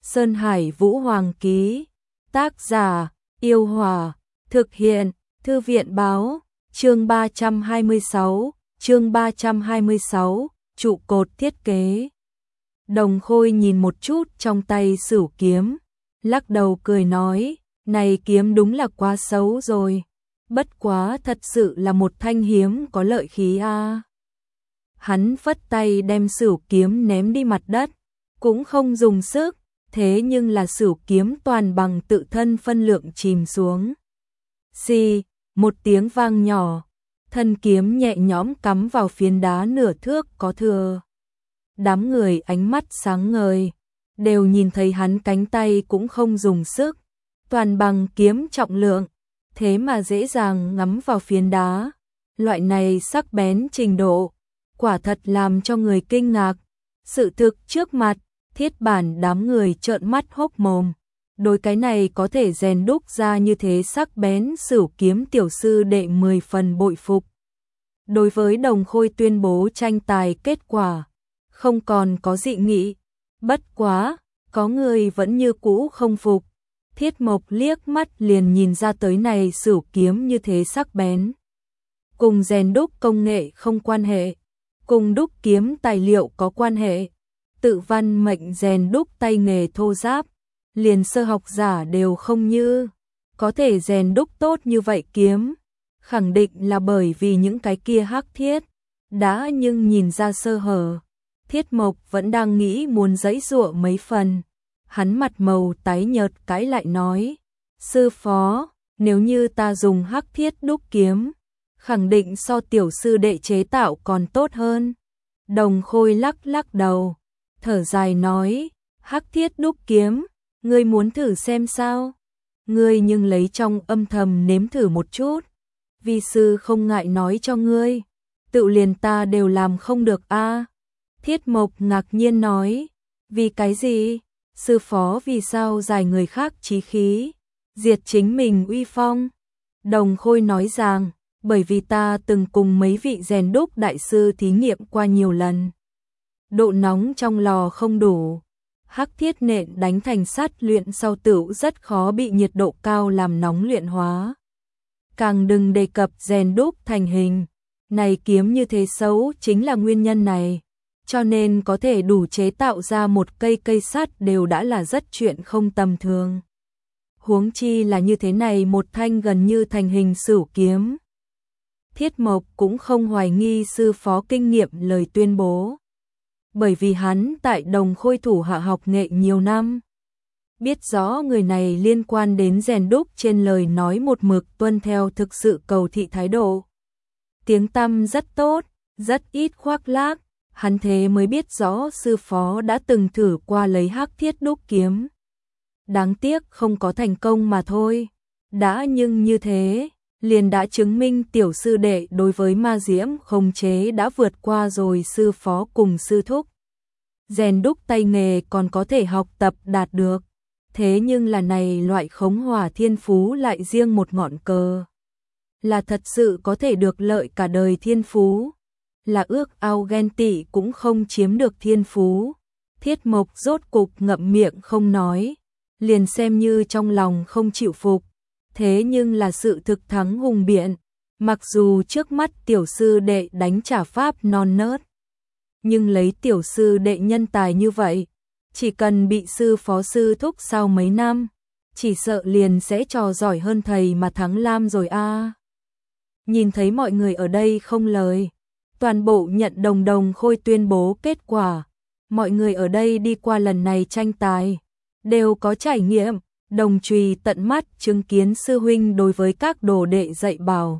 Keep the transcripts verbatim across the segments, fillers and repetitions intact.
Sơn Hải Vũ Hoàng ký. Tác giả: Yêu Hòa. Thực hiện: Thư viện báo. Chương ba trăm hai mươi sáu, chương ba trăm hai mươi sáu, trụ cột thiết kế. Đồng Khôi nhìn một chút trong tay Sửu kiếm, lắc đầu cười nói, này kiếm đúng là quá xấu rồi. Bất quá thật sự là một thanh hiếm có lợi khí a. À. Hắn phất tay đem Sửu kiếm ném đi mặt đất, cũng không dùng sức, thế nhưng là Sửu kiếm toàn bằng tự thân phân lượng chìm xuống. Xì, một tiếng vang nhỏ, thân kiếm nhẹ nhõm cắm vào phiến đá nửa thước có thừa. Đám người ánh mắt sáng ngời, đều nhìn thấy hắn cánh tay cũng không dùng sức, toàn bằng kiếm trọng lượng, thế mà dễ dàng ngắm vào phiến đá. Loại này sắc bén trình độ, quả thật làm cho người kinh ngạc. Sự thực trước mặt, Thiết Bản đám người trợn mắt hốc mồm. Đối cái này có thể rèn đúc ra như thế sắc bén Sửu kiếm tiểu sư đệ mười phần bội phục. Đối với Đồng Khôi tuyên bố tranh tài kết quả, không còn có dị nghị. Bất quá, có người vẫn như cũ không phục. Thiết Mộc liếc mắt liền nhìn ra tới này Sửu kiếm như thế sắc bén. Cùng rèn đúc công nghệ không quan hệ, cùng đúc kiếm tài liệu có quan hệ. Tự văn mệnh rèn đúc tay nghề thô ráp, liền sơ học giả đều không như. Có thể rèn đúc tốt như vậy kiếm, khẳng định là bởi vì những cái kia hắc thiết đã nhưng nhìn ra sơ hở. Thiết Mộc vẫn đang nghĩ muốn giãy giụa mấy phần. Hắn mặt màu tái nhợt cãi lại nói, sư phó, nếu như ta dùng hắc thiết đúc kiếm, khẳng định so tiểu sư đệ chế tạo còn tốt hơn. Đồng Khôi lắc lắc đầu, thở dài nói, hắc thiết đúc kiếm, ngươi muốn thử xem sao? Ngươi nhưng lấy trong âm thầm nếm thử một chút. Vi sư không ngại nói cho ngươi, tự liền ta đều làm không được a. À. Thiết Mộc ngạc nhiên nói, vì cái gì? Sư phó vì sao giải người khác chí khí, diệt chính mình uy phong? Đồng Khôi nói rằng, bởi vì ta từng cùng mấy vị rèn đúc đại sư thí nghiệm qua nhiều lần. Độ nóng trong lò không đủ, hắc thiết nện đánh thành sắt luyện sau tựu rất khó bị nhiệt độ cao làm nóng luyện hóa. Càng đừng đề cập rèn đúc thành hình, này kiếm như thế xấu chính là nguyên nhân này. Cho nên có thể đủ chế tạo ra một cây cây sắt đều đã là rất chuyện không tầm thường. Huống chi là như thế này một thanh gần như thành hình Sửu kiếm. Thiết Mộc cũng không hoài nghi sư phó kinh nghiệm lời tuyên bố. Bởi vì hắn tại Đồng Khôi thủ hạ học nghệ nhiều năm. Biết rõ người này liên quan đến rèn đúc trên lời nói một mực tuân theo thực sự cầu thị thái độ. Tiếng tăm rất tốt, rất ít khoác lác. Hắn thế mới biết rõ sư phó đã từng thử qua lấy hắc thiết đúc kiếm. Đáng tiếc không có thành công mà thôi. Đã nhưng như thế, liền đã chứng minh tiểu sư đệ đối với ma diễm khống chế đã vượt qua rồi sư phó cùng sư thúc. Rèn đúc tay nghề còn có thể học tập đạt được. Thế nhưng là này loại khống hỏa thiên phú lại riêng một ngọn cờ. Là thật sự có thể được lợi cả đời thiên phú. Là ước ao ghen tị cũng không chiếm được thiên phú. Thiết Mộc rốt cục ngậm miệng không nói, liền xem như trong lòng không chịu phục. Thế nhưng là sự thực thắng hùng biện, mặc dù trước mắt tiểu sư đệ đánh trả pháp non nớt, nhưng lấy tiểu sư đệ nhân tài như vậy, chỉ cần bị sư phó sư thúc sau mấy năm, chỉ sợ liền sẽ trò giỏi hơn thầy mà thắng lam rồi a. À. Nhìn thấy mọi người ở đây không lời, toàn bộ nhận Đồng Đồng Khôi tuyên bố kết quả. Mọi người ở đây đi qua lần này tranh tài, đều có trải nghiệm, đồng trùy tận mắt chứng kiến sư huynh đối với các đồ đệ dạy bảo.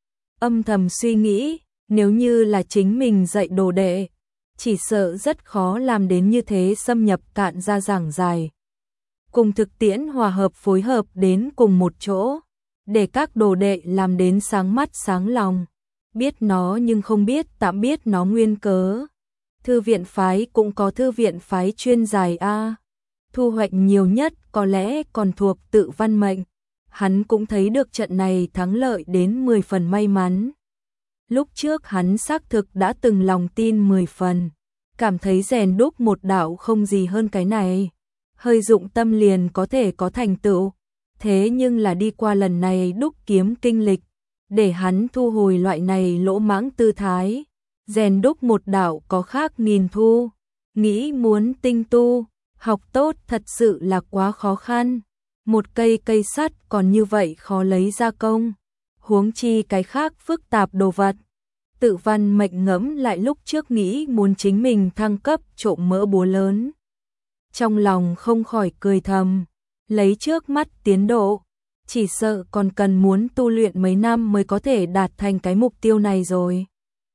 Âm thầm suy nghĩ, nếu như là chính mình dạy đồ đệ, chỉ sợ rất khó làm đến như thế xâm nhập cạn ra giảng dài. Cùng thực tiễn hòa hợp phối hợp đến cùng một chỗ, để các đồ đệ làm đến sáng mắt sáng lòng. Biết nó nhưng không biết tạm biết nó nguyên cớ. Thư viện phái cũng có thư viện phái chuyên giải A. Thu hoạch nhiều nhất có lẽ còn thuộc tự văn mệnh. Hắn cũng thấy được trận này thắng lợi đến mười phần may mắn. Lúc trước hắn xác thực đã từng lòng tin mười phần. Cảm thấy rèn đúc một đạo không gì hơn cái này. hơi dụng tâm liền có thể có thành tựu. Thế nhưng là đi qua lần này đúc kiếm kinh lịch, để hắn thu hồi loại này lỗ mãng tư thái, rèn đúc một đạo có khác nghìn thu, nghĩ muốn tinh tu, học tốt thật sự là quá khó khăn. Một cây cây sắt còn như vậy khó lấy ra công, huống chi cái khác phức tạp đồ vật. Tự Văn Mệnh ngẫm lại lúc trước nghĩ muốn chính mình thăng cấp trộm mỡ búa lớn. Trong lòng không khỏi cười thầm, lấy trước mắt tiến độ, chỉ sợ còn cần muốn tu luyện mấy năm mới có thể đạt thành cái mục tiêu này rồi.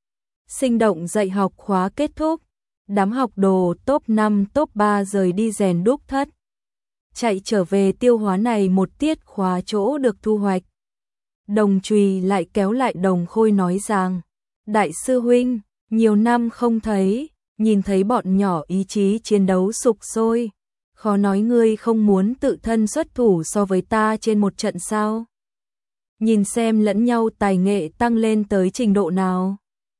Sinh động dạy học khóa kết thúc, đám học đồ top năm top ba rời đi rèn đúc thất. Chạy trở về tiêu hóa này một tiết khóa chỗ được thu hoạch. Đồng Trùy lại kéo lại Đồng Khôi nói rằng, đại sư huynh, nhiều năm không thấy, nhìn thấy bọn nhỏ ý chí chiến đấu sục sôi, khó nói ngươi không muốn tự thân xuất thủ so với ta trên một trận sao? Nhìn xem lẫn nhau tài nghệ tăng lên tới trình độ nào.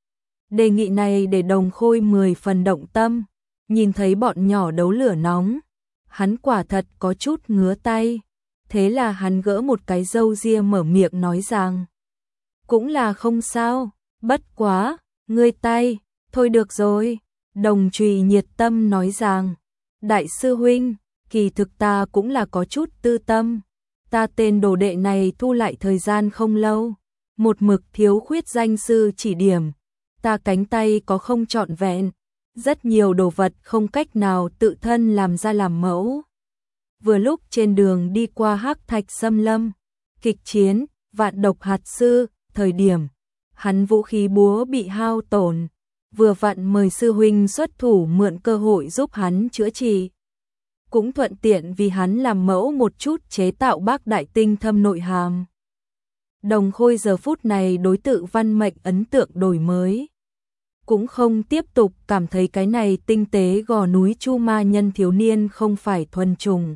Đề nghị này để Đồng Khôi mười phần động tâm, nhìn thấy bọn nhỏ đấu lửa nóng, hắn quả thật có chút ngứa tay, thế là hắn gỡ một cái râu ria mở miệng nói rằng, cũng là không sao, bất quá, ngươi tay, thôi được rồi. Đồng Trùy nhiệt tâm nói rằng, đại sư huynh, kỳ thực ta cũng là có chút tư tâm, ta tên đồ đệ này thu lại thời gian không lâu, một mực thiếu khuyết danh sư chỉ điểm, ta cánh tay có không trọn vẹn, rất nhiều đồ vật không cách nào tự thân làm ra làm mẫu. Vừa lúc trên đường đi qua Hắc Thạch Xâm Lâm, kịch chiến, vạn độc hạt sư, thời điểm, hắn vũ khí búa bị hao tổn, vừa vặn mời sư huynh xuất thủ mượn cơ hội giúp hắn chữa trị. Cũng thuận tiện vì hắn làm mẫu một chút chế tạo bác đại tinh thâm nội hàm. Đồng Khôi giờ phút này đối Tự Văn Mệnh ấn tượng đổi mới. Cũng không tiếp tục cảm thấy cái này tinh tế gò núi Chu Ma Nhân thiếu niên không phải thuần trùng.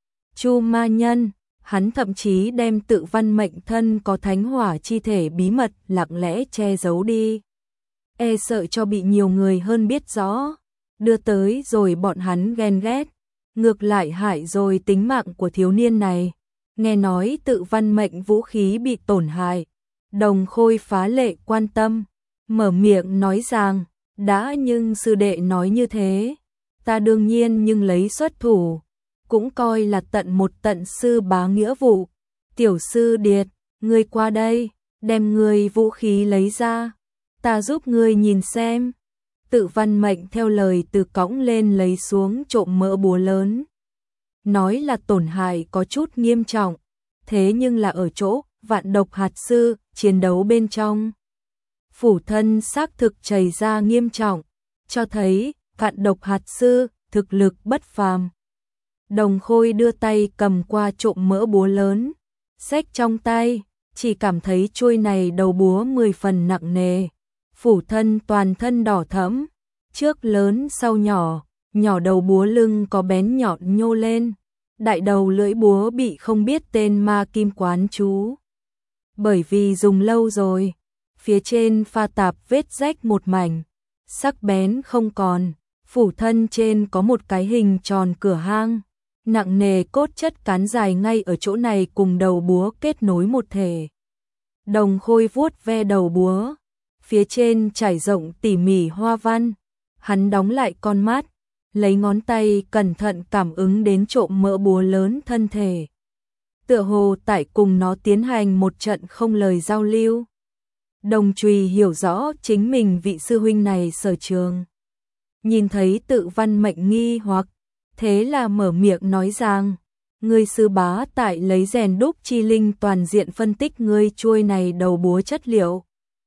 Chu Ma Nhân, hắn thậm chí đem Tự Văn Mệnh thân có thánh hỏa chi thể bí mật lặng lẽ che giấu đi. E sợ cho bị nhiều người hơn biết rõ, đưa tới rồi bọn hắn ghen ghét, ngược lại hại rồi tính mạng của thiếu niên này. Nghe nói Tự Văn Mệnh vũ khí bị tổn hại, Đồng Khôi phá lệ quan tâm, mở miệng nói rằng, đã nhưng sư đệ nói như thế, ta đương nhiên nhưng lấy xuất thủ, cũng coi là tận một tận sư bá nghĩa vụ. Tiểu sư điệt, ngươi qua đây, đem ngươi vũ khí lấy ra, ta giúp ngươi nhìn xem. Tự Văn Mệnh theo lời từ cõng lên lấy xuống trộm mỡ búa lớn. Nói là tổn hại có chút nghiêm trọng, thế nhưng là ở chỗ vạn độc hạt sư chiến đấu bên trong. Phủ thân xác thực chảy ra nghiêm trọng, cho thấy vạn độc hạt sư thực lực bất phàm. Đồng Khôi đưa tay cầm qua trộm mỡ búa lớn, xách trong tay, chỉ cảm thấy chuôi này đầu búa mười phần nặng nề. Phủ thân toàn thân đỏ thẫm, trước lớn sau nhỏ, nhỏ đầu búa lưng có bén nhọn nhô lên, đại đầu lưỡi búa bị không biết tên ma kim quán chú. Bởi vì dùng lâu rồi, phía trên pha tạp vết rách một mảnh, sắc bén không còn, phủ thân trên có một cái hình tròn cửa hang, nặng nề cốt chất cán dài ngay ở chỗ này cùng đầu búa kết nối một thể. Đồng Khôi vuốt ve đầu búa, phía trên trải rộng tỉ mỉ hoa văn, hắn đóng lại con mắt, lấy ngón tay cẩn thận cảm ứng đến trộm mỡ búa lớn thân thể. Tựa hồ tại cùng nó tiến hành một trận không lời giao lưu. Đồng Trùy hiểu rõ chính mình vị sư huynh này sở trường. Nhìn thấy Tự Văn Mệnh nghi hoặc, thế là mở miệng nói rằng, ngươi sư bá tại lấy rèn đúc chi linh toàn diện phân tích ngươi chuôi này đầu búa chất liệu,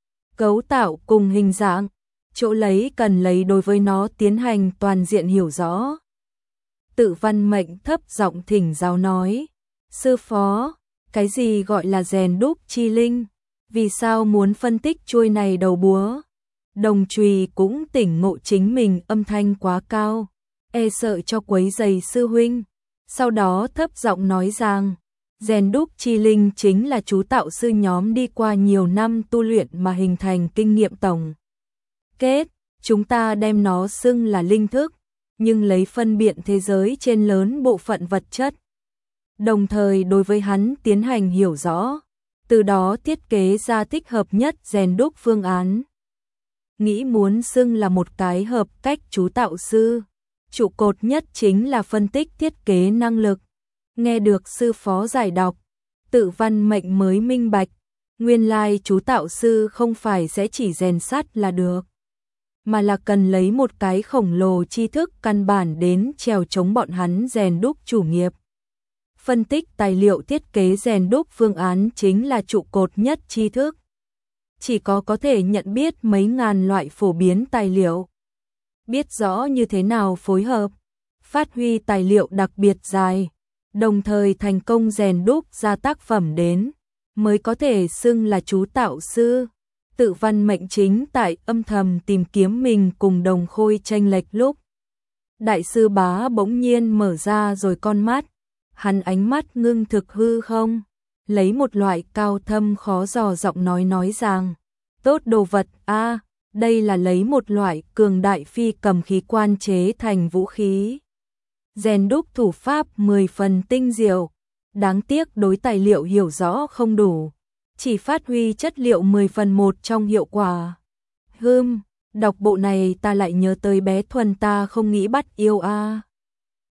cấu tạo cùng hình dạng, chỗ lấy cần lấy đối với nó tiến hành toàn diện hiểu rõ. Tự Văn Mệnh thấp giọng thỉnh giáo nói, sư phó, cái gì gọi là rèn đúc chi linh, vì sao muốn phân tích chuôi này đầu búa? Đồng Trùy cũng tỉnh ngộ chính mình âm thanh quá cao, e sợ cho quấy rầy sư huynh, sau đó thấp giọng nói rằng, rèn đúc chi linh chính là chú tạo sư nhóm đi qua nhiều năm tu luyện mà hình thành kinh nghiệm tổng kết, chúng ta đem nó xưng là linh thức, nhưng lấy phân biện thế giới trên lớn bộ phận vật chất. Đồng thời đối với hắn tiến hành hiểu rõ, từ đó thiết kế ra thích hợp nhất rèn đúc phương án. Nghĩ muốn xưng là một cái hợp cách chú tạo sư, trụ cột nhất chính là phân tích thiết kế năng lực. Nghe được sư phó giải đọc, Tự Văn Mệnh mới minh bạch, nguyên lai chú tạo sư không phải sẽ chỉ rèn sắt là được, mà là cần lấy một cái khổng lồ tri thức căn bản đến trèo chống bọn hắn rèn đúc chủ nghiệp. Phân tích tài liệu thiết kế rèn đúc phương án chính là trụ cột nhất tri thức. Chỉ có có thể nhận biết mấy ngàn loại phổ biến tài liệu, biết rõ như thế nào phối hợp, phát huy tài liệu đặc biệt dài, đồng thời thành công rèn đúc ra tác phẩm đến, mới có thể xưng là chú tạo sư. Tự Văn Mệnh chính tại âm thầm tìm kiếm mình cùng Đồng Khôi chênh lệch lúc. Đại sư Bá bỗng nhiên mở ra rồi con mắt, hắn ánh mắt ngưng thực hư không, lấy một loại cao thâm khó dò giọng nói nói rằng, tốt đồ vật a, đây là lấy một loại cường đại phi cầm khí quan chế thành vũ khí. Rèn đúc thủ pháp mười phần tinh diệu, đáng tiếc đối tài liệu hiểu rõ không đủ, chỉ phát huy chất liệu mười phần một trong hiệu quả. Hừm, đọc bộ này ta lại nhớ tới bé Thuần ta không nghĩ bắt yêu a.